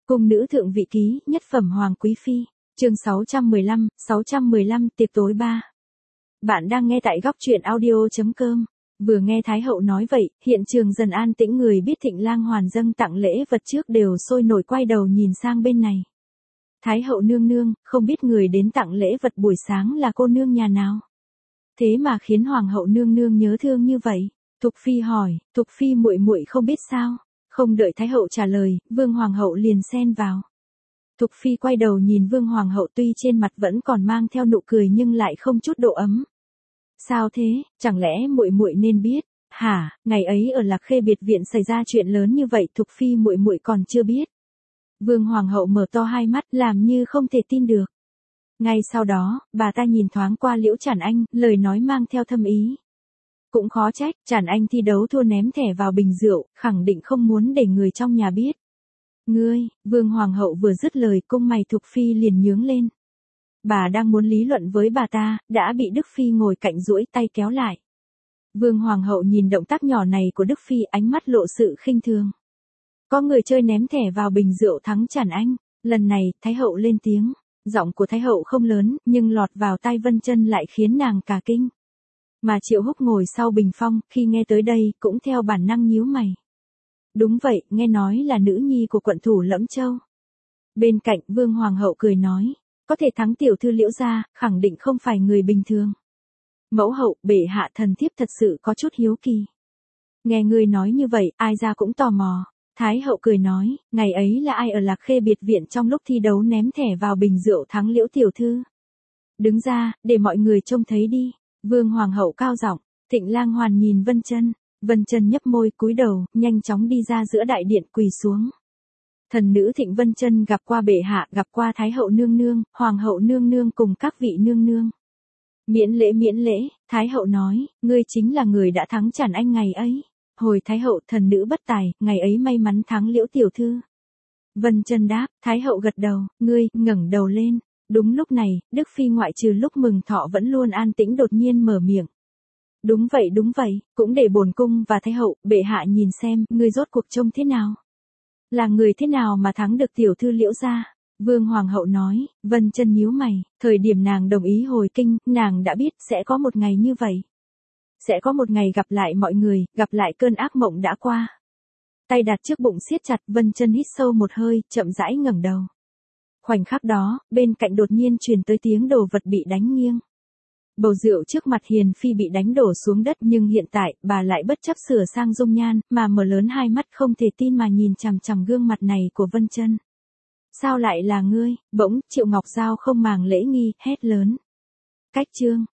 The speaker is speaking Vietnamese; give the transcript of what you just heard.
Cung nữ thượng vị ký, nhất phẩm hoàng quý phi, chương 615 tiệc tối 3. Bạn đang nghe tại góc truyện audio.com. Vừa nghe Thái hậu nói vậy, hiện trường dần an tĩnh, người biết Thịnh Lang Hoàn dâng tặng lễ vật trước đều sôi nổi quay đầu nhìn sang bên này. Thái hậu nương nương, không biết người đến tặng lễ vật buổi sáng là cô nương nhà nào? Thế mà khiến hoàng hậu nương nương nhớ thương như vậy. Thục phi hỏi, Thục phi muội muội không biết sao? Không đợi Thái hậu trả lời, Vương hoàng hậu liền xen vào. Thục phi quay đầu nhìn Vương hoàng hậu, tuy trên mặt vẫn còn mang theo nụ cười nhưng lại không chút độ ấm. Sao thế, chẳng lẽ muội muội nên biết? Hả, ngày ấy ở Lạc Khê biệt viện xảy ra chuyện lớn như vậy, Thục phi muội muội còn chưa biết. Vương hoàng hậu mở to hai mắt, làm như không thể tin được. Ngay sau đó, bà ta nhìn thoáng qua Liễu Trản Anh, lời nói mang theo thâm ý. Cũng khó trách, Trản Anh thi đấu thua ném thẻ vào bình rượu, khẳng định không muốn để người trong nhà biết. Ngươi, Vương hoàng hậu vừa dứt lời, cung mày Thục phi liền nhướng lên. Bà đang muốn lý luận với bà ta, đã bị Đức phi ngồi cạnh duỗi tay kéo lại. Vương hoàng hậu nhìn động tác nhỏ này của Đức phi, ánh mắt lộ sự khinh thường. Có người chơi ném thẻ vào bình rượu thắng Trản Anh. Lần này, Thái hậu lên tiếng. Giọng của Thái hậu không lớn, nhưng lọt vào tai Vân Chân lại khiến nàng cả kinh. Mà Triệu Húc ngồi sau bình phong, khi nghe tới đây, cũng theo bản năng nhíu mày. Đúng vậy, nghe nói là nữ nhi của quận thủ Lẫm Châu. Bên cạnh, Vương hoàng hậu cười nói, có thể thắng tiểu thư Liễu gia, khẳng định không phải người bình thường. Mẫu hậu, bệ hạ thần thiếp thật sự có chút hiếu kỳ. Nghe ngươi nói như vậy, ai ra cũng tò mò. Thái hậu cười nói, ngày ấy là ai ở Lạc Khê biệt viện trong lúc thi đấu ném thẻ vào bình rượu thắng Liễu tiểu thư? Đứng ra, để mọi người trông thấy đi. Vương hoàng hậu cao giọng. Thịnh Lang Hoàn nhìn Vân Chân. Vân Chân nhấp môi, cúi đầu, nhanh chóng đi ra giữa đại điện, quỳ xuống. Thần nữ Thịnh Vân Chân gặp qua bệ hạ, gặp qua Thái hậu nương nương, hoàng hậu nương nương cùng các vị nương nương. Miễn lễ, Thái hậu nói, ngươi chính là người đã thắng Trản Anh ngày ấy. Hồi Thái hậu, thần nữ bất tài, ngày ấy may mắn thắng Liễu tiểu thư. Vân Chân đáp, Thái hậu gật đầu, ngươi, ngẩng đầu lên. Đúng lúc này, Đức phi ngoại trừ lúc mừng thọ vẫn luôn an tĩnh đột nhiên mở miệng. Đúng vậy, cũng để bổn cung và Thái hậu, bệ hạ nhìn xem, ngươi rốt cuộc trông thế nào? Là người thế nào mà thắng được tiểu thư Liễu gia? Vương hoàng hậu nói. Vân Chân nhíu mày, thời điểm nàng đồng ý hồi kinh, nàng đã biết sẽ có một ngày như vậy. Sẽ có một ngày gặp lại mọi người, gặp lại cơn ác mộng đã qua. Tay đặt trước bụng siết chặt, Vân Chân hít sâu một hơi, chậm rãi ngẩng đầu. Khoảnh khắc đó, bên cạnh đột nhiên truyền tới tiếng đồ vật bị đánh nghiêng. Bầu rượu trước mặt Hiền phi bị đánh đổ xuống đất, nhưng hiện tại, bà lại bất chấp sửa sang dung nhan, mà mở lớn hai mắt không thể tin mà nhìn chằm chằm gương mặt này của Vân Chân. Sao lại là ngươi? Bỗng, Triệu Ngọc Giao không màng lễ nghi, hét lớn. Cách chương.